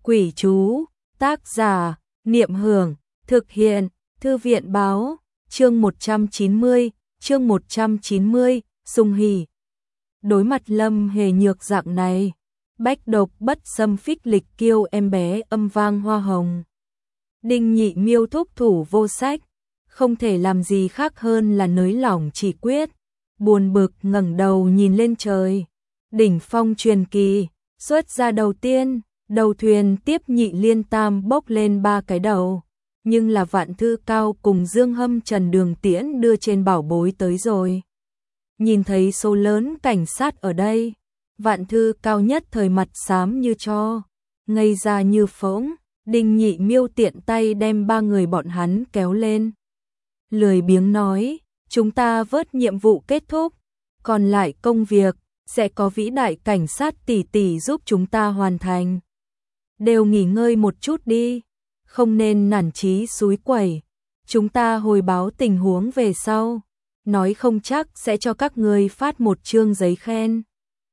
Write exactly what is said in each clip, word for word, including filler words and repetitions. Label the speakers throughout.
Speaker 1: Quỷ chú, tác giả, Niệm Hưởng, thực hiện, Thư viện báo, chương một trăm chín mươi, chương một trăm chín mươi, Sùng Hỉ. Đối mặt Lâm Hề Nhược dạng này, bách độc bất xâm phích lịch kiêu em bé âm vang hoa hồng. Đinh Nhị Miêu thúc thủ vô sách, không thể làm gì khác hơn là nới lỏng chỉ quyết, buồn bực ngẩng đầu nhìn lên trời. Đỉnh phong truyền kỳ, xuất ra đầu tiên, đầu thuyền tiếp nhị liên tam bốc lên ba cái đầu, nhưng là Vạn Thư Cao cùng Dương Hâm Trần Đường Tiễn đưa trên bảo bối tới rồi. Nhìn thấy số lớn cảnh sát ở đây, Vạn Thư Cao nhất thời mặt xám như tro, ngây ra như phỗng. Đinh Nhị Miêu tiện tay đem ba người bọn hắn kéo lên, lười biếng nói, chúng ta vớt nhiệm vụ kết thúc, còn lại công việc sẽ có vĩ đại cảnh sát tỷ tỷ giúp chúng ta hoàn thành. Đều nghỉ ngơi một chút đi, không nên nản chí xúi quẩy, chúng ta hồi báo tình huống về sau, nói không chắc sẽ cho các người phát một chương giấy khen.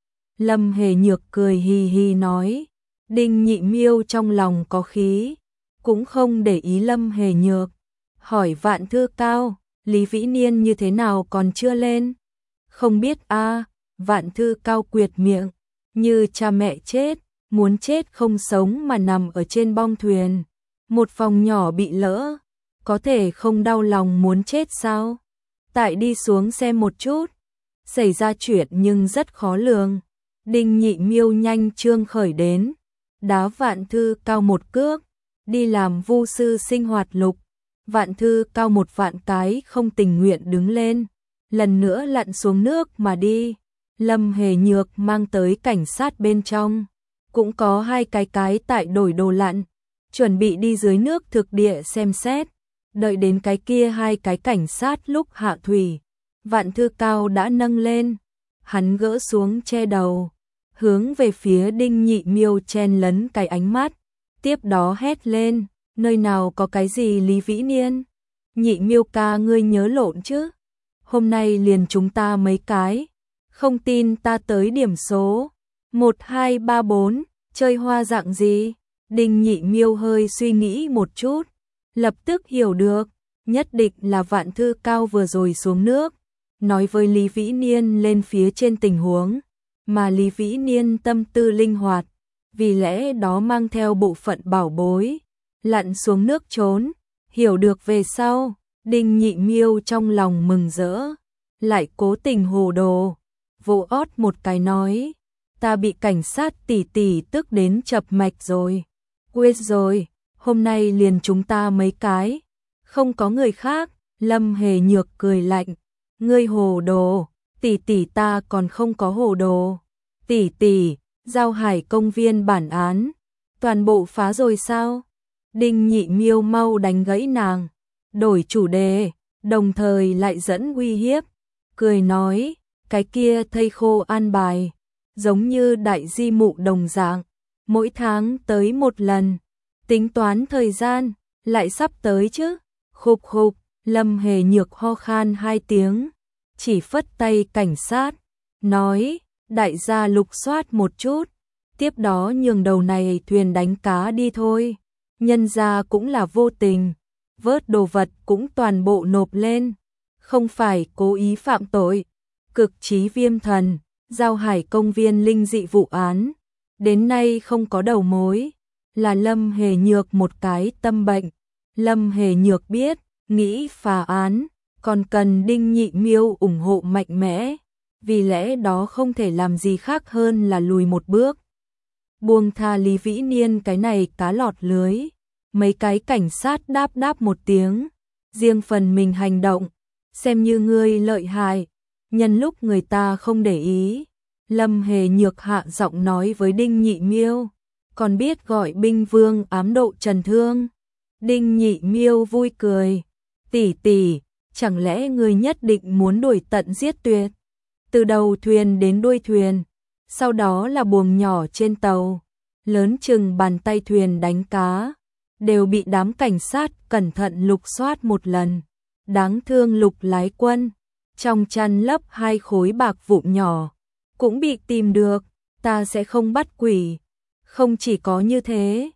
Speaker 1: Lâm Hề Nhược cười hì hì nói. Đinh Nhị Miêu trong lòng có khí, cũng không để ý Lâm Hề Nhược, hỏi Vạn Thư Cao, Lý Vĩ Niên như thế nào còn chưa lên? Không biết a. À, Vạn Thư Cao quyệt miệng, như cha mẹ chết, muốn chết không sống mà nằm ở trên bong thuyền, một phòng nhỏ bị lỡ, có thể không đau lòng muốn chết sao? Tại đi xuống xem một chút, xảy ra chuyện nhưng rất khó lường. Đinh Nhị Miêu nhanh trương khởi đến, đá Vạn Thư Cao một cước, đi làm vu sư sinh hoạt lục. Vạn Thư Cao một vạn cái không tình nguyện đứng lên, lần nữa lặn xuống nước mà đi. Lâm Hề Nhược mang tới cảnh sát bên trong, cũng có hai cái cái tại đổi đồ lặn, chuẩn bị đi dưới nước thực địa xem xét. Đợi đến cái kia hai cái cảnh sát lúc hạ thủy, Vạn Thư Cao đã nâng lên, hắn gỡ xuống che đầu, hướng về phía Đinh Nhị Miêu chen lấn cái ánh mắt, tiếp đó hét lên, nơi nào có cái gì Lý Vĩ Niên? Nhị Miêu ca ngươi nhớ lộn chứ? Hôm nay liền chúng ta mấy cái, không tin ta tới điểm số, một hai ba bốn, chơi hoa dạng gì? Đinh Nhị Miêu hơi suy nghĩ một chút, lập tức hiểu được, nhất định là Vạn Thư Cao vừa rồi xuống nước, nói với Lý Vĩ Niên lên phía trên tình huống. Mà Lý Vĩ Niên tâm tư linh hoạt, vì lẽ đó mang theo bộ phận bảo bối, lặn xuống nước trốn. Hiểu được về sau, Đinh Nhị Miêu trong lòng mừng rỡ, lại cố tình hồ đồ, vỗ ót một cái nói, ta bị cảnh sát tỷ tỷ tức đến chập mạch rồi. Quên rồi, hôm nay liền chúng ta mấy cái, không có người khác. Lâm Hề Nhược cười lạnh, ngươi hồ đồ. Tỷ tỷ ta còn không có hồ đồ. Tỷ tỷ, Giao Hải công viên bản án, toàn bộ phá rồi sao? Đinh Nhị Miêu mau đánh gãy nàng, đổi chủ đề, đồng thời lại dẫn uy hiếp, cười nói, cái kia thây khô an bài, giống như đại di mụ đồng dạng, mỗi tháng tới một lần, tính toán thời gian, lại sắp tới chứ? Khục khục, Lâm Hề Nhược ho khan hai tiếng, chỉ phất tay cảnh sát, nói, đại gia lục soát một chút, tiếp đó nhường đầu này thuyền đánh cá đi thôi. Nhân gia cũng là vô tình, vớt đồ vật cũng toàn bộ nộp lên, không phải cố ý phạm tội. Cực chí viêm thần, Giao Hải công viên linh dị vụ án, đến nay không có đầu mối, là Lâm Hề Nhược một cái tâm bệnh. Lâm Hề Nhược biết, nghĩ phá án, còn cần Đinh Nhị Miêu ủng hộ mạnh mẽ, vì lẽ đó không thể làm gì khác hơn là lùi một bước. Buông tha Lý Vĩ Niên cái này cá lọt lưới. Mấy cái cảnh sát đáp đáp một tiếng, riêng phần mình hành động, xem như ngươi lợi hại, nhân lúc người ta không để ý. Lâm Hề Nhược hạ giọng nói với Đinh Nhị Miêu, còn biết gọi binh vương ám độ trần thương. Đinh Nhị Miêu vui cười, tỷ tỷ, chẳng lẽ ngươi nhất định muốn đuổi tận giết tuyệt, từ đầu thuyền đến đuôi thuyền, sau đó là buồng nhỏ trên tàu, lớn chừng bàn tay thuyền đánh cá, đều bị đám cảnh sát cẩn thận lục soát một lần. Đáng thương Lục lái quân, trong chăn lấp hai khối bạc vụn nhỏ, cũng bị tìm được, ta sẽ không bắt quỷ. Không chỉ có như thế,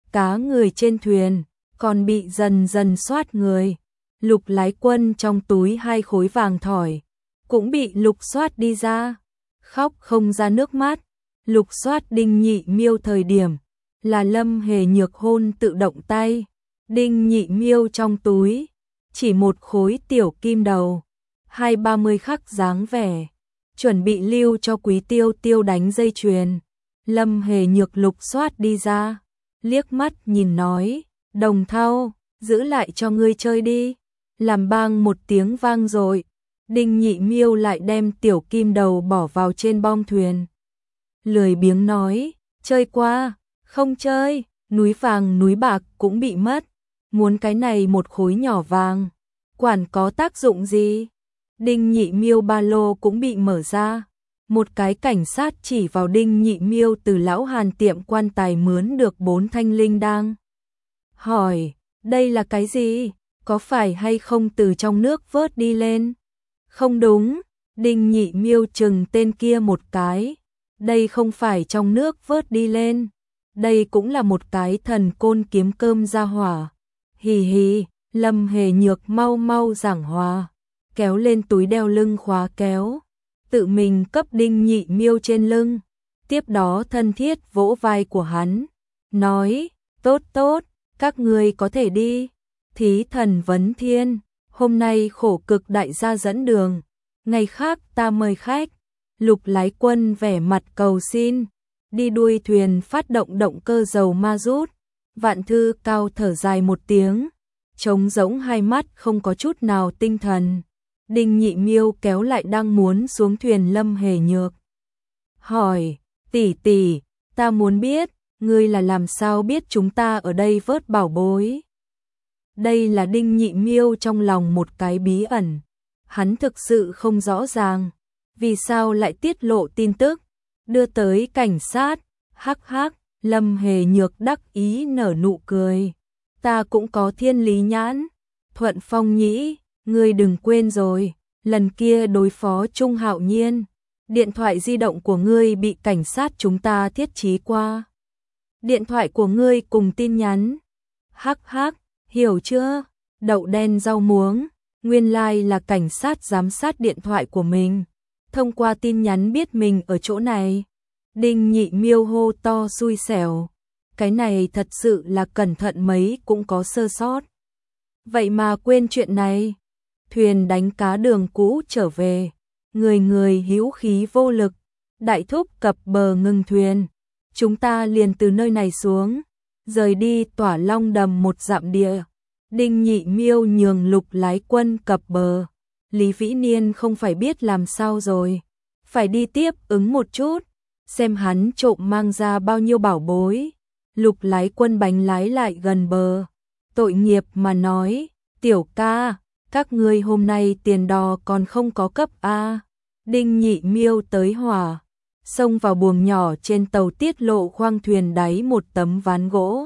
Speaker 1: cá người trên thuyền, còn bị dần dần soát người. Lục Lái Quân trong túi hai khối vàng thỏi, cũng bị lục soát đi ra, khóc không ra nước mắt. Lục soát Đinh Nhị Miêu thời điểm, là Lâm Hề Nhược hôn tự động tay. Đinh Nhị Miêu trong túi, chỉ một khối tiểu kim đầu, hai ba mươi khắc dáng vẻ, chuẩn bị lưu cho Quý Tiêu Tiêu đánh dây chuyền. Lâm Hề Nhược lục soát đi ra, liếc mắt nhìn nói, Đồng Thau, giữ lại cho ngươi chơi đi. Làm bang một tiếng vang rồi, Đinh Nhị Miêu lại đem tiểu kim đầu bỏ vào trên bong thuyền. Lười biếng nói, chơi qua, không chơi, núi vàng núi bạc cũng bị mất, muốn cái này một khối nhỏ vàng, quản có tác dụng gì. Đinh Nhị Miêu ba lô cũng bị mở ra, một cái cảnh sát chỉ vào Đinh Nhị Miêu từ lão Hàn tiệm quan tài mướn được bốn thanh linh đang. Hỏi, đây là cái gì? Có phải hay không từ trong nước vớt đi lên? Không đúng, Đinh Nhị Miêu chừng tên kia một cái. Đây không phải trong nước vớt đi lên. Đây cũng là một cái thần côn kiếm cơm ra hỏa. Hì hì, Lâm Hề Nhược mau mau giảng hòa, kéo lên túi đeo lưng khóa kéo, tự mình cấp Đinh Nhị Miêu trên lưng. Tiếp đó thân thiết vỗ vai của hắn, nói, tốt tốt, các ngươi có thể đi. Thí thần vấn thiên, hôm nay khổ cực đại gia dẫn đường, ngày khác ta mời khách. Lục Lái Quân vẻ mặt cầu xin, đi đuôi thuyền phát động động cơ dầu ma rút. Vạn Thư Cao thở dài một tiếng, trống rỗng hai mắt không có chút nào tinh thần. Đinh Nhị Miêu kéo lại đang muốn xuống thuyền Lâm Hề Nhược, hỏi, tỷ tỷ, ta muốn biết, ngươi là làm sao biết chúng ta ở đây vớt bảo bối? Đây là Đinh Nhị Miêu trong lòng một cái bí ẩn, hắn thực sự không rõ ràng, vì sao lại tiết lộ tin tức, đưa tới cảnh sát. Hắc hắc, Lâm Hề Nhược đắc ý nở nụ cười, ta cũng có thiên lý nhãn. Thuận Phong nhĩ, ngươi đừng quên rồi, lần kia đối phó Trung Hạo Nhiên, điện thoại di động của ngươi bị cảnh sát chúng ta thiết trí qua. Điện thoại của ngươi cùng tin nhắn. Hắc hắc, hiểu chưa? Đậu đen rau muống, nguyên lai like là cảnh sát giám sát điện thoại của mình, thông qua tin nhắn biết mình ở chỗ này. Đinh Nhị Miêu hô to xui xẻo, cái này thật sự là cẩn thận mấy cũng có sơ sót. Vậy mà quên chuyện này. Thuyền đánh cá đường cũ trở về, người người hữu khí vô lực. Đại thúc cập bờ ngừng thuyền, chúng ta liền từ nơi này xuống, rời đi Tỏa Long Đầm một dặm địa. Đinh Nhị Miêu nhường Lục Lái Quân cập bờ. Lý Vĩ Niên không phải biết làm sao rồi, phải đi tiếp ứng một chút, xem hắn trộm mang ra bao nhiêu bảo bối. Lục Lái Quân bánh lái lại gần bờ, tội nghiệp mà nói, tiểu ca, các ngươi hôm nay tiền đò còn không có cấp a. Đinh Nhị Miêu tới hỏa, xông vào buồng nhỏ trên tàu tiết lộ khoang thuyền đáy một tấm ván gỗ,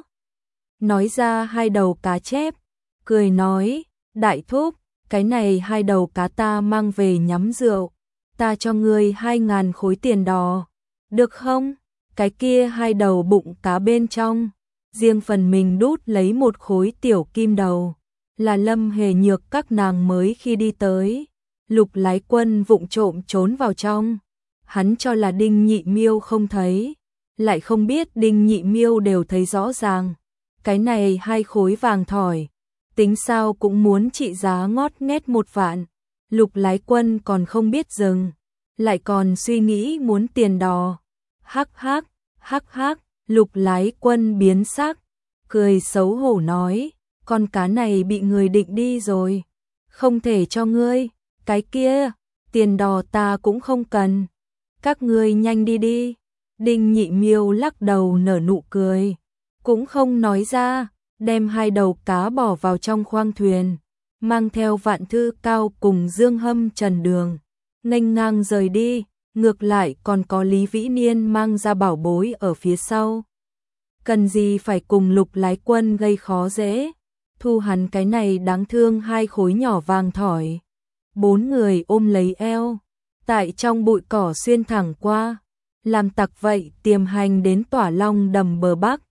Speaker 1: nói ra hai đầu cá chép, cười nói, đại thúc, cái này hai đầu cá ta mang về nhắm rượu, ta cho ngươi hai ngàn khối tiền đò, được không? Cái kia hai đầu bụng cá bên trong, riêng phần mình đút lấy một khối tiểu kim đầu, là Lâm Hề Nhược các nàng mới khi đi tới. Lục Lái Quân vụng trộm trốn vào trong, hắn cho là Đinh Nhị Miêu không thấy, lại không biết Đinh Nhị Miêu đều thấy rõ ràng. Cái này hai khối vàng thỏi, tính sao cũng muốn trị giá ngót nghét một vạn. Lục Lái Quân còn không biết dừng, lại còn suy nghĩ muốn tiền đò. Hắc hắc, hắc hắc, Lục Lái Quân biến sắc, cười xấu hổ nói, con cá này bị người định đi rồi, không thể cho ngươi. Cái kia, tiền đò ta cũng không cần, các ngươi nhanh đi đi. Đinh Nhị Miêu lắc đầu nở nụ cười, cũng không nói ra, đem hai đầu cá bỏ vào trong khoang thuyền, mang theo Vạn Thư Cao cùng Dương Hâm Trần Đường, nghênh ngang rời đi. Ngược lại còn có Lý Vĩ Niên mang ra bảo bối ở phía sau. Cần gì phải cùng Lục Lái Quân gây khó dễ, thu hắn cái này đáng thương hai khối nhỏ vàng thỏi. Bốn người ôm lấy eo, tại trong bụi cỏ xuyên thẳng qua, làm tặc vậy tiềm hành đến Tỏa Long Đầm bờ bắc.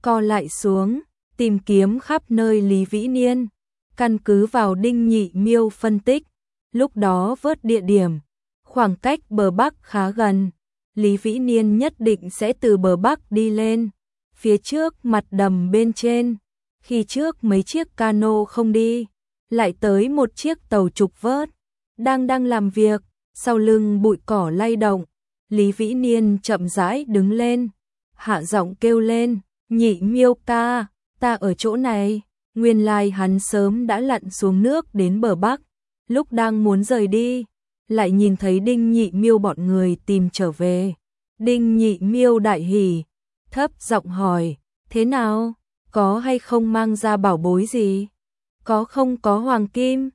Speaker 1: co lại xuống, tìm kiếm khắp nơi Lý Vĩ Niên. Căn cứ vào Đinh Nhị Miêu phân tích, lúc đó vớt địa điểm, khoảng cách bờ Bắc khá gần, Lý Vĩ Niên nhất định sẽ từ bờ Bắc đi lên, phía trước mặt đầm bên trên, khi trước mấy chiếc cano không đi, lại tới một chiếc tàu trục vớt, đang đang làm việc, sau lưng bụi cỏ lay động, Lý Vĩ Niên chậm rãi đứng lên, hạ giọng kêu lên, Nhị Miêu ca, ta ở chỗ này. Nguyên lai hắn sớm đã lặn xuống nước đến bờ Bắc, lúc đang muốn rời đi, lại nhìn thấy Đinh Nhị Miêu bọn người tìm trở về. Đinh Nhị Miêu đại hỉ, thấp giọng hỏi, thế nào, có hay không mang ra bảo bối gì? Có không có hoàng kim?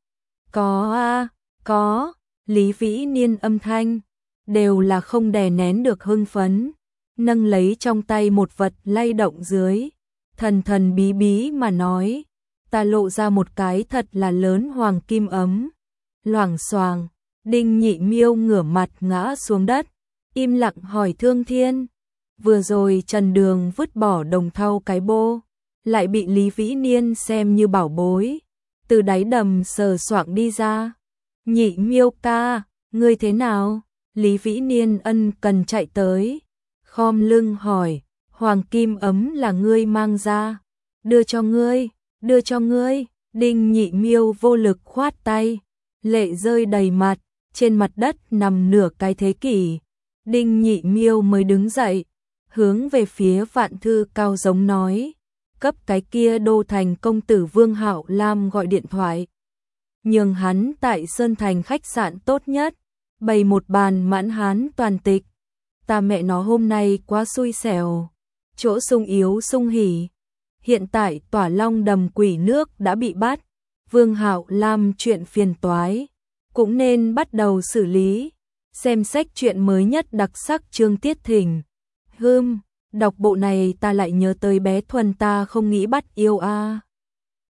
Speaker 1: Có a, có, Lý Vĩ Niên âm thanh, đều là không đè nén được hưng phấn, nâng lấy trong tay một vật lay động dưới, thần thần bí bí mà nói, ta lộ ra một cái thật là lớn hoàng kim ấm. Loảng xoàng, Đinh Nhị Miêu ngửa mặt ngã xuống đất, im lặng hỏi Thương Thiên. Vừa rồi Trần Đường vứt bỏ đồng thau cái bô, lại bị Lý Vĩ Niên xem như bảo bối, từ đáy đầm sờ soạng đi ra. Nhị Miêu ca, ngươi thế nào? Lý Vĩ Niên ân cần chạy tới, khom lưng hỏi, hoàng kim ấm là ngươi mang ra, đưa cho ngươi, đưa cho ngươi. Đinh Nhị Miêu vô lực khoát tay, lệ rơi đầy mặt, trên mặt đất nằm nửa cái thế kỷ. Đinh Nhị Miêu mới đứng dậy, hướng về phía Vạn Thư Cao giống nói, cấp cái kia Đô Thành công tử Vương Hạo Lam gọi điện thoại, nhường hắn tại Sơn Thành khách sạn tốt nhất, bày một bàn mãn hán toàn tịch. Ta mẹ nó hôm nay quá xui xẻo, chỗ sung yếu sung hỉ. Hiện tại Tỏa Long đầm quỷ nước đã bị bắt, Vương Hạo Lam chuyện phiền toái, cũng nên bắt đầu xử lý. Xem sách truyện mới nhất đặc sắc Trương Tiết Thỉnh. Hưm, đọc bộ này ta lại nhớ tới bé Thuần ta không nghĩ bắt yêu a.